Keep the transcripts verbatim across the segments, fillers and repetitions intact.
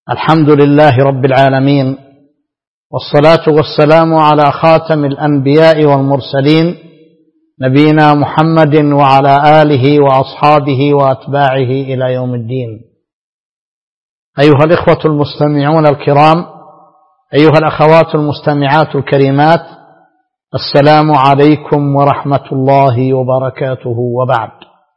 الحمد لله رب العالمين، والصلاة والسلام على خاتم الأنبياء والمرسلين نبينا محمد وعلى آله وأصحابه وأتباعه إلى يوم الدين. أيها الإخوة المستمعون الكرام، أيها الأخوات المستمعات الكريمات، السلام عليكم ورحمة الله وبركاته. وبعد،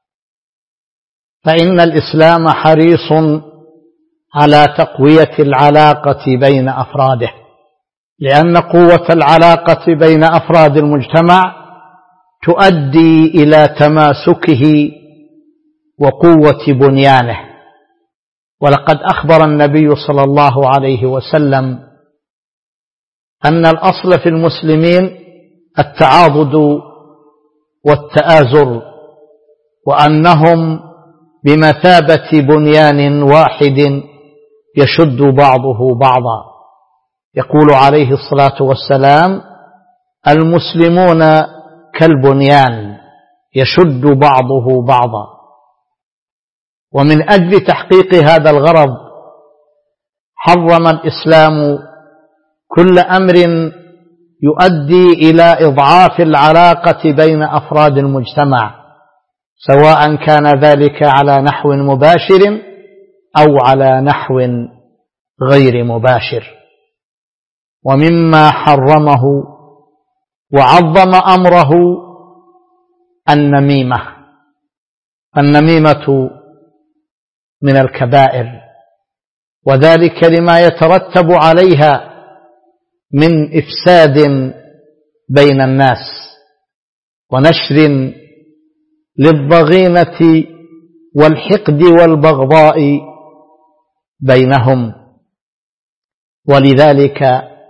فإن الإسلام حريص على تقوية العلاقة بين أفراده، لأن قوة العلاقة بين أفراد المجتمع تؤدي إلى تماسكه وقوة بنيانه. ولقد أخبر النبي صلى الله عليه وسلم أن الأصل في المسلمين التعاضد والتآزر، وأنهم بمثابة بنيان واحد يشد بعضه بعضا. يقول عليه الصلاة والسلام: المسلمون كالبنيان يشد بعضه بعضا. ومن أجل تحقيق هذا الغرض حرم الإسلام كل أمر يؤدي إلى إضعاف العلاقة بين أفراد المجتمع، سواء كان ذلك على نحو مباشر أو على نحو غير مباشر. ومما حرمه وعظم أمره النميمة. النميمة من الكبائر، وذلك لما يترتب عليها من إفساد بين الناس ونشر للضغينة والحقد والبغضاء بينهم. ولذلك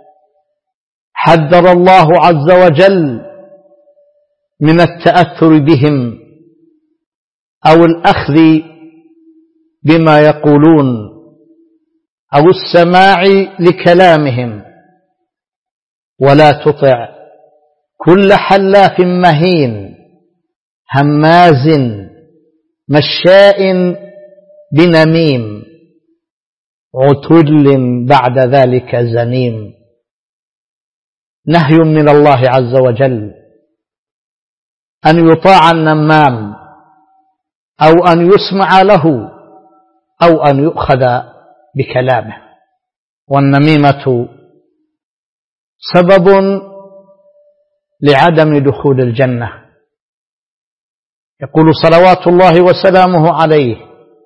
حذر الله عز وجل من التأثر بهم أو الأخذ بما يقولون أو السماع لكلامهم. ولا تطع كل حلاف مهين هماز مشاء بنميم عتل بعد ذلك زنيم. نهي من الله عز وجل أن يطاع النمام، أو أن يسمع له، أو أن يؤخذ بكلامه. والنميمة سبب لعدم دخول الجنة. يقول صلوات الله وسلامه عليه: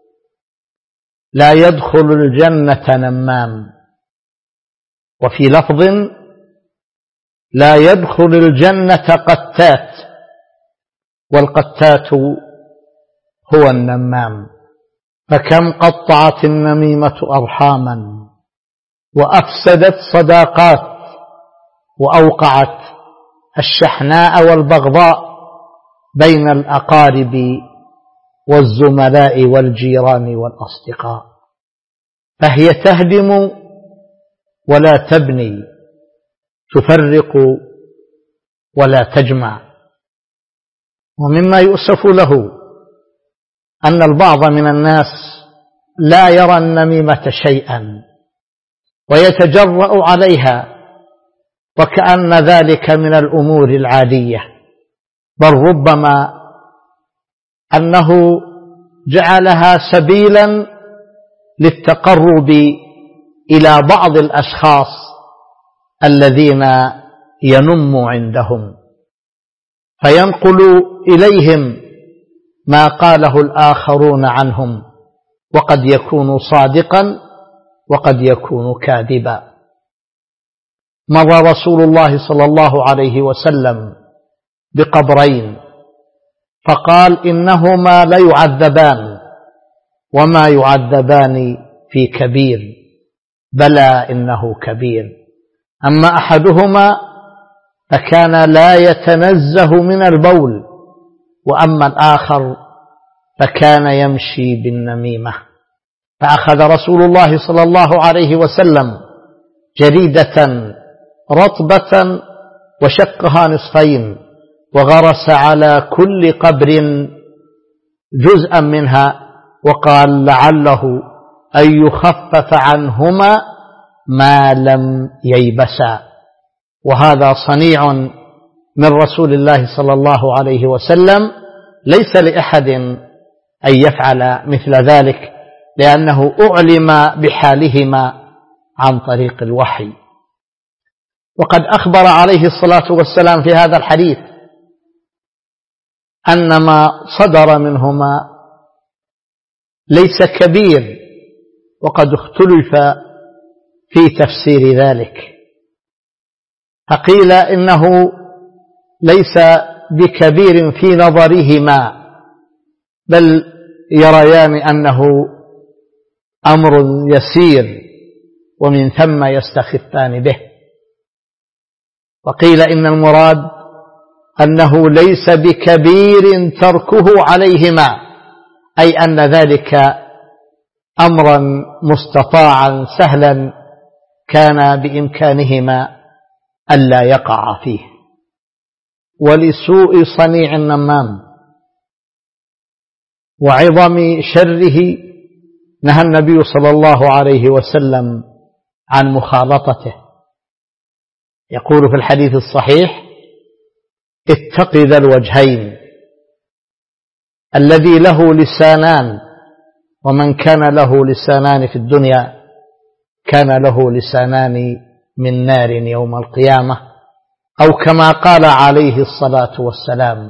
لا يدخل الجنة نمام. وفي لفظ: لا يدخل الجنة قتات. والقتات هو النمام. فكم قطعت النميمة أرحاما، وأفسدت صداقات، وأوقعت الشحناء والبغضاء بين الأقارب والزملاء والجيران والأصدقاء. فهي تهدم ولا تبني، تفرق ولا تجمع. ومما يؤسف له أن البعض من الناس لا يرى النميمة شيئا ويتجرأ عليها، وكأن ذلك من الأمور العادية، بل ربما أنه جعلها سبيلا للتقرب إلى بعض الأشخاص الذين ينم عندهم، فينقل إليهم ما قاله الآخرون عنهم، وقد يكون صادقا وقد يكون كاذبا. مضى رسول الله صلى الله عليه وسلم بقبرين فقال: إنهما ليعذبان وما يعذبان في كبير، بلى إنه كبير. أما أحدهما فكان لا يتنزه من البول، وأما الآخر فكان يمشي بالنميمة. فأخذ رسول الله صلى الله عليه وسلم جريدة رطبة وشقها نصفين، وغرس على كل قبر جزءا منها، وقال: لعله أن يخفف عنهما ما لم ييبسا. وهذا صنيع من رسول الله صلى الله عليه وسلم، ليس لأحد أن يفعل مثل ذلك، لأنه أعلم بحالهما عن طريق الوحي. وقد أخبر عليه الصلاة والسلام في هذا الحديث أن ما صدر منهما ليس كبير، وقد اختلف في تفسير ذلك، فقيل إنه ليس بكبير في نظرهما، بل يريان أنه أمر يسير ومن ثم يستخفان به. وقيل إن المراد أنه ليس بكبير تركه عليهما، أي أن ذلك أمرا مستطاعا سهلا كان بإمكانهما ألا يقع فيه. ولسوء صنيع النمام وعظم شره نهى النبي صلى الله عليه وسلم عن مخالطته. يقول في الحديث الصحيح: اتق ذا الوجهين الذي له لسانان، ومن كان له لسانان في الدنيا كان له لسانان من نار يوم القيامة، أو كما قال عليه الصلاة والسلام.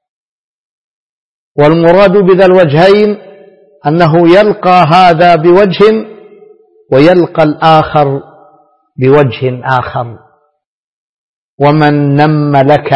والمراد بذا الوجهين أنه يلقى هذا بوجه ويلقى الآخر بوجه آخر. ومن نم لك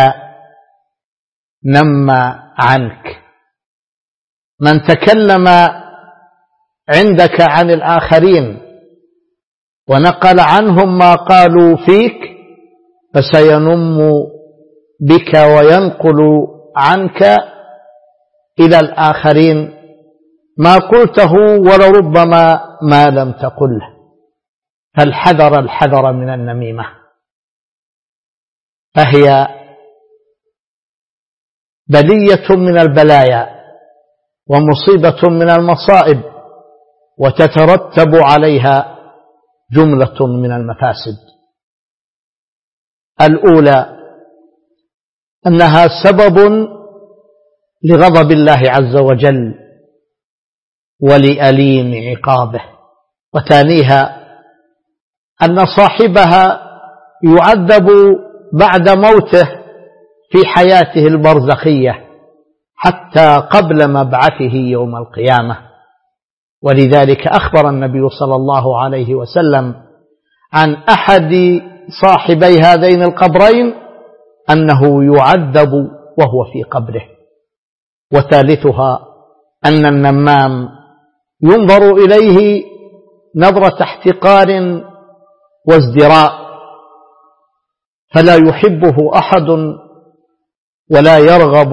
نم عنك، من تكلم عندك عن الآخرين ونقل عنهم ما قالوا فيك فسينم بك وينقل عنك إلى الآخرين ما قلته ولربما ما لم تقله. فالحذر الحذر من النميمة، فهي بلية من البلايا ومصيبة من المصائب، وتترتب عليها جملة من المفاسد. الأولى أنها سبب لغضب الله عز وجل ولأليم عقابه. وثانيها أن صاحبها يعذب بعد موته في حياته البرزخية حتى قبل مبعثه يوم القيامة. ولذلك أخبر النبي صلى الله عليه وسلم عن أحد صاحبي هذين القبرين أنه يعذب وهو في قبره. وثالثها أن النمام ينظر إليه نظرة احتقار وازدراء، فلا يحبه أحد ولا يرغب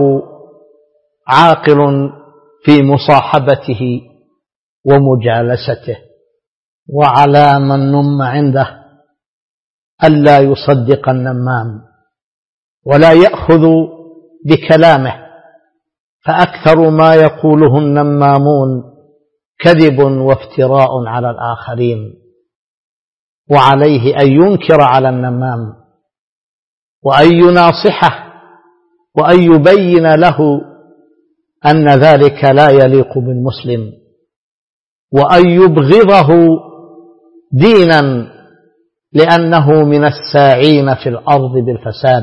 عاقل في مصاحبته ومجالسته. وعلى من نم عنده ألا يصدق النمام ولا يأخذ بكلامه، فأكثر ما يقوله النمامون كذب وافتراء على الآخرين. وعليه أن ينكر على النمام وأن يناصحه وأن يبين له أن ذلك لا يليق بالمسلم، وأن يبغضه دينا لأنه من الساعين في الأرض بالفساد،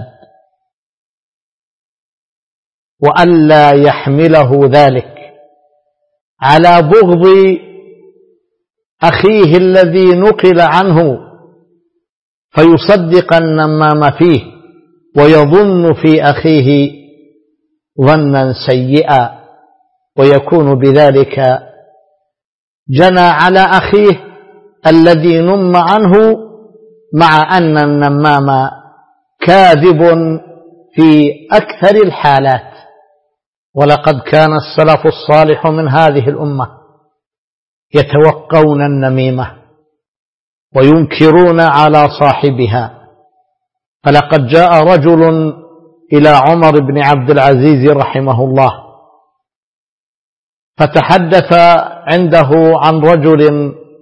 وألا يحمله ذلك على بغض أخيه الذي نقل عنه فيصدق النمام فيه ويظن في أخيه ظنا سيئا، ويكون بذلك جنى على أخيه الذي نم عنه، مع أن النمام كاذب في أكثر الحالات. ولقد كان السلف الصالح من هذه الأمة يتوقون النميمة وينكرون على صاحبها. فلقد جاء رجل إلى عمر بن عبد العزيز رحمه الله فتحدث عنده عن رجل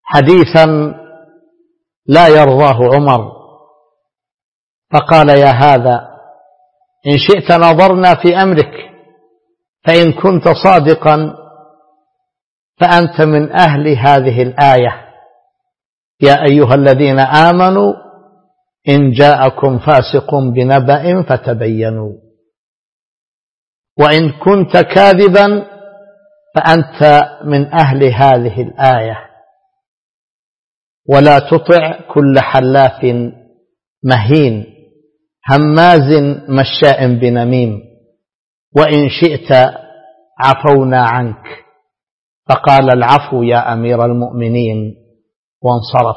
حديثا لا يرضاه عمر، فقال: يا هذا، إن شئت نظرنا في أمرك، فإن كنت صادقا فأنت من أهل هذه الآية: يا أيها الذين آمنوا إن جاءكم فاسق بنبأ فتبينوا. وإن كنت كاذبا فأنت من أهل هذه الآية: ولا تطع كل حلاف مهين هماز مشاء بنميم، وإن شئت عفونا عنك. فقال: العفو يا أمير المؤمنين، وانصرف.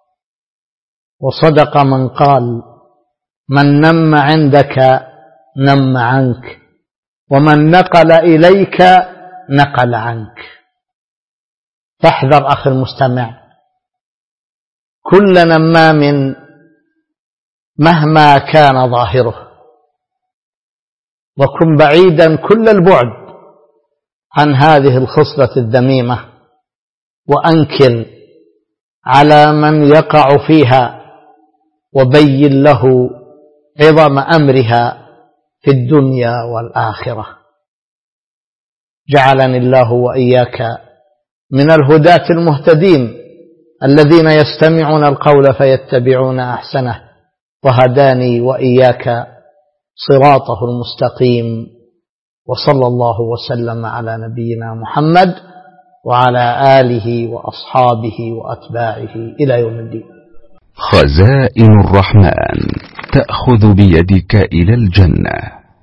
وصدق من قال: من نم عندك نم عنك، ومن نقل إليك نقل عنك. فاحذر أخي المستمع كل نمام مهما كان ظاهره، وكن بعيدا كل البعد عن هذه الخصلة الذميمة، وأنكر على من يقع فيها، وبين له عظم أمرها في الدنيا والآخرة. جعلني الله وإياك من الهداة المهتدين الذين يستمعون القول فيتبعون أحسنه، وهداني وإياك صراطه المستقيم. وصلى الله وسلم على نبينا محمد وعلى آله وأصحابه وأتباعه إلى يوم الدين. خزائن الرحمن تأخذ بيدك إلى الجنة.